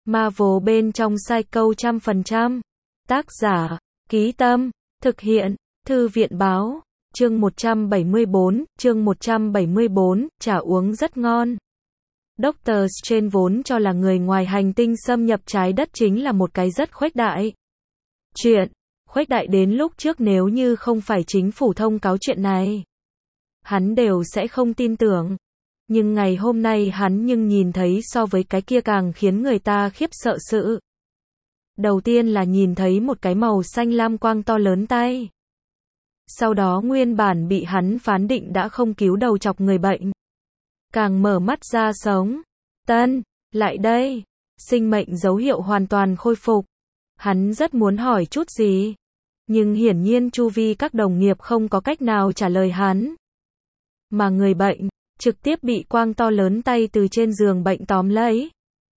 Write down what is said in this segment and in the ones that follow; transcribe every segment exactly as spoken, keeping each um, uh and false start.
Marvel bên trong Psycho trăm phần trăm. Tác giả, Ký Tâm, thực hiện, Thư viện Báo, chương một trăm bảy mươi bốn, chương một trăm bảy mươi bốn, trà uống rất ngon. Doctor Strange vốn cho là người ngoài hành tinh xâm nhập trái đất chính là một cái rất khuếch đại chuyện, khuếch đại đến lúc trước nếu như không phải chính phủ thông cáo chuyện này, hắn đều sẽ không tin tưởng. Nhưng ngày hôm nay hắn nhưng nhìn thấy so với cái kia càng khiến người ta khiếp sợ sự. Đầu tiên là nhìn thấy một cái màu xanh lam quang to lớn tay. Sau đó nguyên bản bị hắn phán định đã không cứu đầu chọc người bệnh, càng mở mắt ra sống. Tân, lại đây. Sinh mệnh dấu hiệu hoàn toàn khôi phục. Hắn rất muốn hỏi chút gì, nhưng hiển nhiên chu vi các đồng nghiệp không có cách nào trả lời hắn. Mà người bệnh trực tiếp bị quang to lớn tay từ trên giường bệnh tóm lấy.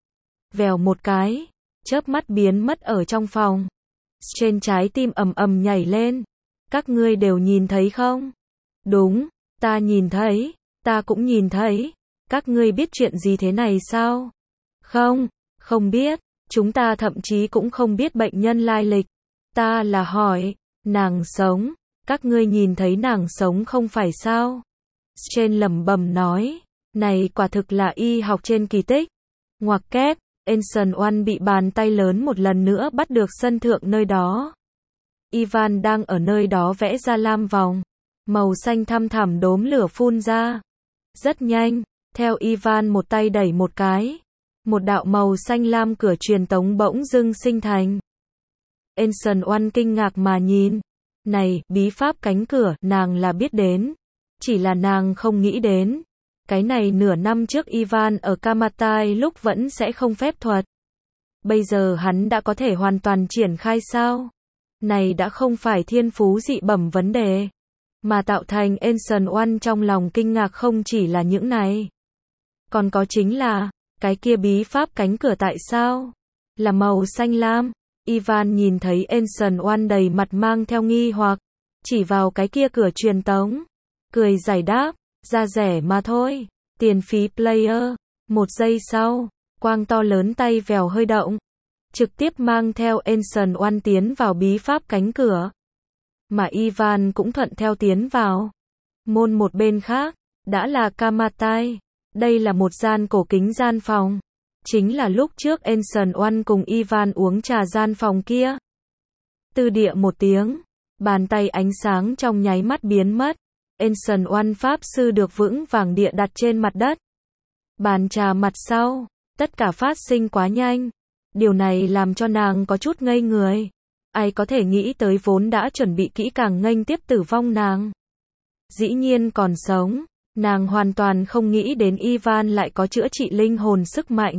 Vèo một cái, chớp mắt biến mất ở trong phòng. Trên trái tim ầm ầm nhảy lên. Các ngươi đều nhìn thấy không? Đúng, ta nhìn thấy, ta cũng nhìn thấy. Các ngươi biết chuyện gì thế này sao? Không, không biết, chúng ta thậm chí cũng không biết bệnh nhân lai lịch. Ta là hỏi, nàng sống, các ngươi nhìn thấy nàng sống không phải sao? Strange lẩm bẩm nói, này quả thực là y học trên kỳ tích. Ngoặc kép, Ancient One bị bàn tay lớn một lần nữa bắt được sân thượng nơi đó. Ivan đang ở nơi đó vẽ ra lam vòng, màu xanh thăm thẳm đốm lửa phun ra. Rất nhanh, theo Ivan một tay đẩy một cái, một đạo màu xanh lam cửa truyền tống bỗng dưng sinh thành. Ancient One kinh ngạc mà nhìn, này, bí pháp cánh cửa, nàng là biết đến. Chỉ là nàng không nghĩ đến, cái này nửa năm trước Ivan ở Kamatai lúc vẫn sẽ không phép thuật. Bây giờ hắn đã có thể hoàn toàn triển khai sao? Này đã không phải thiên phú dị bẩm vấn đề, mà tạo thành Ancient One trong lòng kinh ngạc không chỉ là những này. Còn có chính là, cái kia bí pháp cánh cửa tại sao? Là màu xanh lam. Ivan nhìn thấy Ancient One đầy mặt mang theo nghi hoặc, chỉ vào cái kia cửa truyền tống. Cười giải đáp, ra rẻ mà thôi, tiền phí player. Một giây sau, quang to lớn tay vèo hơi động, trực tiếp mang theo Ancient One tiến vào bí pháp cánh cửa. Mà Ivan cũng thuận theo tiến vào. Môn một bên khác, đã là Kamatai. Đây là một gian cổ kính gian phòng. Chính là lúc trước Ancient One cùng Ivan uống trà gian phòng kia. Từ địa một tiếng, bàn tay ánh sáng trong nháy mắt biến mất. Ancient One pháp sư được vững vàng địa đặt trên mặt đất. Bàn trà mặt sau, tất cả phát sinh quá nhanh. Điều này làm cho nàng có chút ngây người. Ai có thể nghĩ tới vốn đã chuẩn bị kỹ càng nghênh tiếp tử vong nàng. Dĩ nhiên còn sống, nàng hoàn toàn không nghĩ đến Ivan lại có chữa trị linh hồn sức mạnh.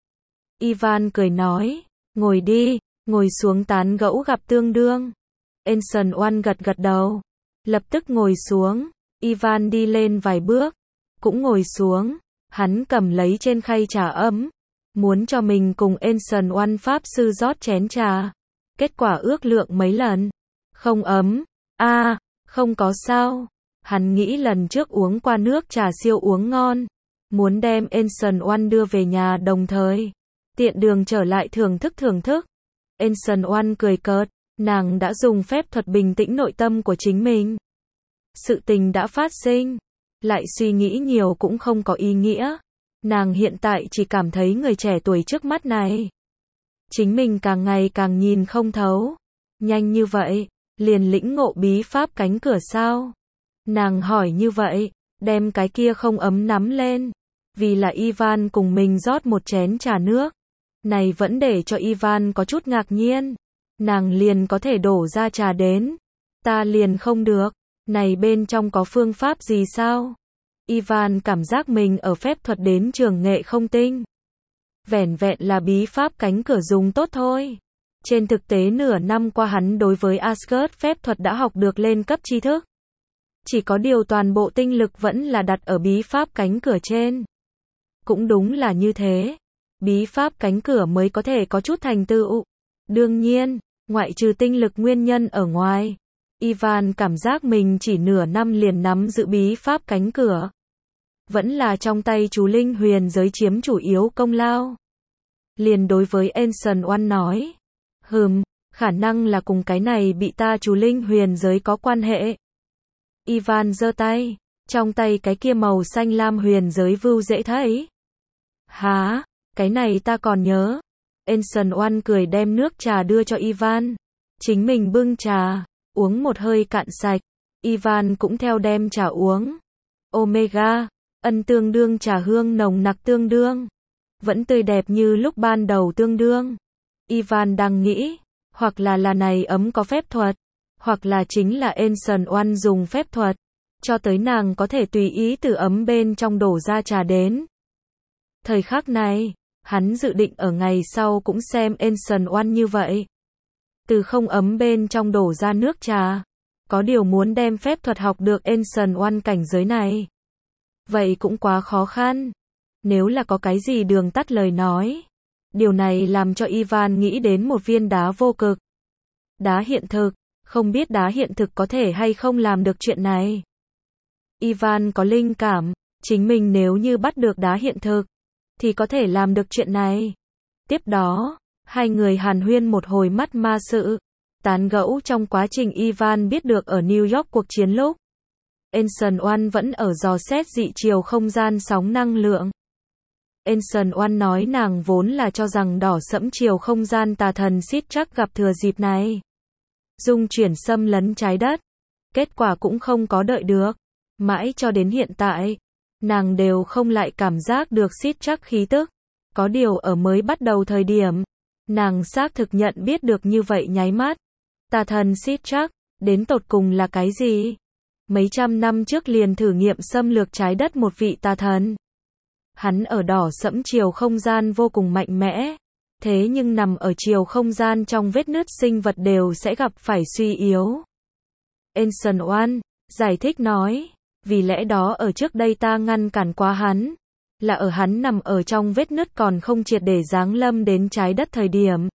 Ivan cười nói, ngồi đi, ngồi xuống tán gẫu gặp tương đương. Ancient One gật gật đầu. Lập tức ngồi xuống, Ivan đi lên vài bước, cũng ngồi xuống, hắn cầm lấy trên khay trà ấm, muốn cho mình cùng Ancient One pháp sư rót chén trà. Kết quả ước lượng mấy lần, không ấm, a à, không có sao, hắn nghĩ lần trước uống qua nước trà siêu uống ngon, muốn đem Ancient One đưa về nhà đồng thời, tiện đường trở lại thưởng thức thưởng thức. Ancient One cười cợt. Nàng đã dùng phép thuật bình tĩnh nội tâm của chính mình. Sự tình đã phát sinh, lại suy nghĩ nhiều cũng không có ý nghĩa. Nàng hiện tại chỉ cảm thấy người trẻ tuổi trước mắt này, chính mình càng ngày càng nhìn không thấu. Nhanh như vậy, liền lĩnh ngộ bí pháp cánh cửa sao? Nàng hỏi như vậy, đem cái kia không ấm nắm lên. Vì là Ivan cùng mình rót một chén trà nước. Này vẫn để cho Ivan có chút ngạc nhiên. Nàng liền có thể đổ ra trà đến. Ta liền không được. Này bên trong có phương pháp gì sao? Ivan cảm giác mình ở phép thuật đến trường nghệ không tinh. Vẻn vẹn là bí pháp cánh cửa dùng tốt thôi. Trên thực tế nửa năm qua hắn đối với Asgard phép thuật đã học được lên cấp tri thức. Chỉ có điều toàn bộ tinh lực vẫn là đặt ở bí pháp cánh cửa trên. Cũng đúng là như thế. Bí pháp cánh cửa mới có thể có chút thành tựu. Đương nhiên, ngoại trừ tinh lực nguyên nhân ở ngoài, Ivan cảm giác mình chỉ nửa năm liền nắm giữ bí pháp cánh cửa. Vẫn là trong tay chú Linh Huyền giới chiếm chủ yếu công lao. liền đối với Ancient One nói. Hừm, khả năng là cùng cái này bị ta chú linh huyền giới có quan hệ. Ivan giơ tay, trong tay cái kia màu xanh lam huyền giới vưu dễ thấy. Hả, cái này ta còn nhớ. Ancient One cười đem nước trà đưa cho Ivan. Chính mình bưng trà, uống một hơi cạn sạch. Ivan cũng theo đem trà uống. Omega, ân tương đương trà hương nồng nặc tương đương. Vẫn tươi đẹp như lúc ban đầu tương đương. Ivan đang nghĩ, hoặc là là này ấm có phép thuật, hoặc là chính là Ancient One dùng phép thuật, cho tới nàng có thể tùy ý từ ấm bên trong đổ ra trà đến. Thời khắc này, hắn dự định ở ngày sau cũng xem Ancient One như vậy. Từ không ấm bên trong đổ ra nước trà. Có điều muốn đem phép thuật học được Ancient One cảnh giới này. Vậy cũng quá khó khăn. Nếu là có cái gì đường tắt lời nói. Điều này làm cho Ivan nghĩ đến một viên đá vô cực. Đá hiện thực, không biết đá hiện thực có thể hay không làm được chuyện này. Ivan có linh cảm, chính mình nếu như bắt được đá hiện thực, thì có thể làm được chuyện này. Tiếp đó, hai người hàn huyên một hồi mắt ma sự. Tán gẫu trong quá trình Ivan biết được ở New York cuộc chiến lúc. Ancient One vẫn ở dò xét dị chiều không gian sóng năng lượng. Ancient One nói nàng vốn là cho rằng đỏ sẫm chiều không gian tà thần Sitrach gặp thừa dịp này. Dung chuyển xâm lấn trái đất. Kết quả cũng không có đợi được. Mãi cho đến hiện tại, nàng đều không lại cảm giác được Sitrach khí tức. Có điều ở mới bắt đầu thời điểm, nàng xác thực nhận biết được như vậy nháy mắt. Tà thần Sitrach, đến tột cùng là cái gì? Mấy trăm năm trước liền thử nghiệm xâm lược trái đất một vị tà thần. Hắn ở đỏ sẫm chiều không gian vô cùng mạnh mẽ. Thế nhưng nằm ở chiều không gian trong vết nứt sinh vật đều sẽ gặp phải suy yếu. Ancient One, giải thích nói, vì lẽ đó ở trước đây ta ngăn cản quá hắn. Là ở hắn nằm ở trong vết nứt còn không triệt để giáng lâm đến trái đất thời điểm.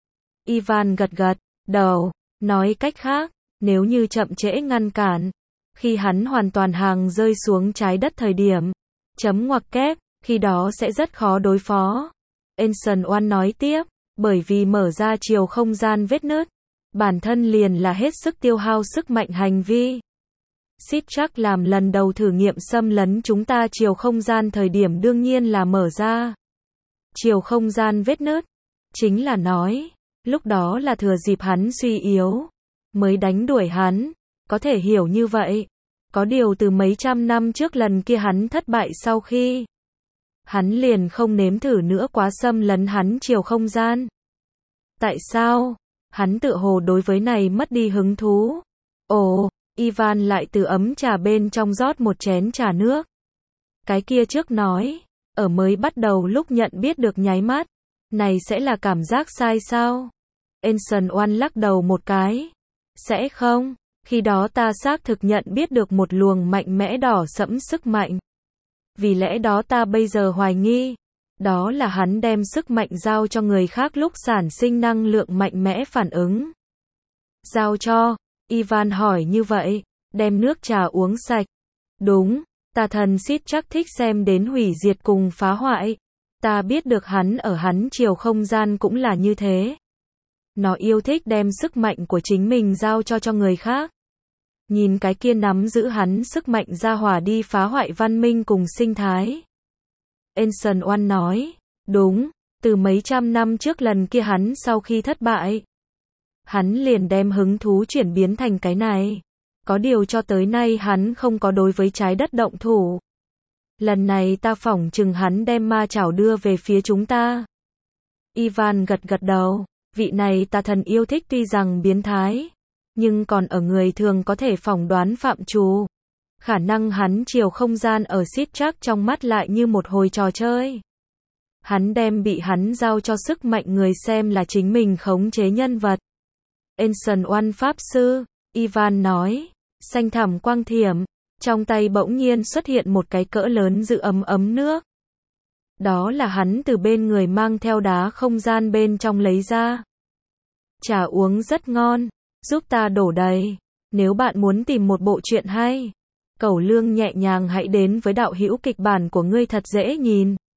Ivan gật gật đầu. Nói cách khác, nếu như chậm trễ ngăn cản, khi hắn hoàn toàn hàng rơi xuống trái đất thời điểm, chấm ngoặc kép, khi đó sẽ rất khó đối phó. Ancient One nói tiếp, bởi vì mở ra chiều không gian vết nứt, bản thân liền là hết sức tiêu hao sức mạnh hành vi. Sitrach làm lần đầu thử nghiệm xâm lấn chúng ta chiều không gian thời điểm đương nhiên là mở ra chiều không gian vết nứt, chính là nói. Lúc đó là thừa dịp hắn suy yếu, mới đánh đuổi hắn, có thể hiểu như vậy. Có điều từ mấy trăm năm trước lần kia hắn thất bại sau khi, hắn liền không nếm thử nữa quá xâm lấn hắn chiều không gian. Tại sao? Hắn tự hồ đối với này mất đi hứng thú. Ồ, Ivan lại từ ấm trà bên trong rót một chén trà nước. Cái kia trước nói, ở mới bắt đầu lúc nhận biết được nháy mắt, này sẽ là cảm giác sai sao? Ancient One lắc đầu một cái. Sẽ không, khi đó ta xác thực nhận biết được một luồng mạnh mẽ đỏ sẫm sức mạnh. Vì lẽ đó ta bây giờ hoài nghi, đó là hắn đem sức mạnh giao cho người khác lúc sản sinh năng lượng mạnh mẽ phản ứng. Giao cho, Ivan hỏi như vậy, đem nước trà uống sạch. Đúng, tà thần Sitrach thích xem đến hủy diệt cùng phá hoại. Ta biết được hắn ở hắn chiều không gian cũng là như thế. Nó yêu thích đem sức mạnh của chính mình giao cho cho người khác. Nhìn cái kia nắm giữ hắn sức mạnh ra hỏa đi phá hoại văn minh cùng sinh thái. Ancient One nói, đúng, từ mấy trăm năm trước lần kia hắn sau khi thất bại, hắn liền đem hứng thú chuyển biến thành cái này. Có điều cho tới nay hắn không có đối với trái đất động thủ. Lần này ta phỏng chừng hắn đem ma chảo đưa về phía chúng ta. Ivan gật gật đầu, vị này tà thần yêu thích tuy rằng biến thái, nhưng còn ở người thường có thể phỏng đoán phạm trù. Khả năng hắn chiều không gian ở Sitrach trong mắt lại như một hồi trò chơi. Hắn đem bị hắn giao cho sức mạnh người xem là chính mình khống chế nhân vật. Ancient One Pháp Sư, Ivan nói, xanh thẳm quang thiểm, trong tay bỗng nhiên xuất hiện một cái cỡ lớn giữ ấm ấm nước. Đó là hắn từ bên người mang theo đá không gian bên trong lấy ra. Trà uống rất ngon, giúp ta đổ đầy. Nếu bạn muốn tìm một bộ truyện hay, Cẩu Lương nhẹ nhàng hãy đến với đạo hữu kịch bản của ngươi thật dễ nhìn.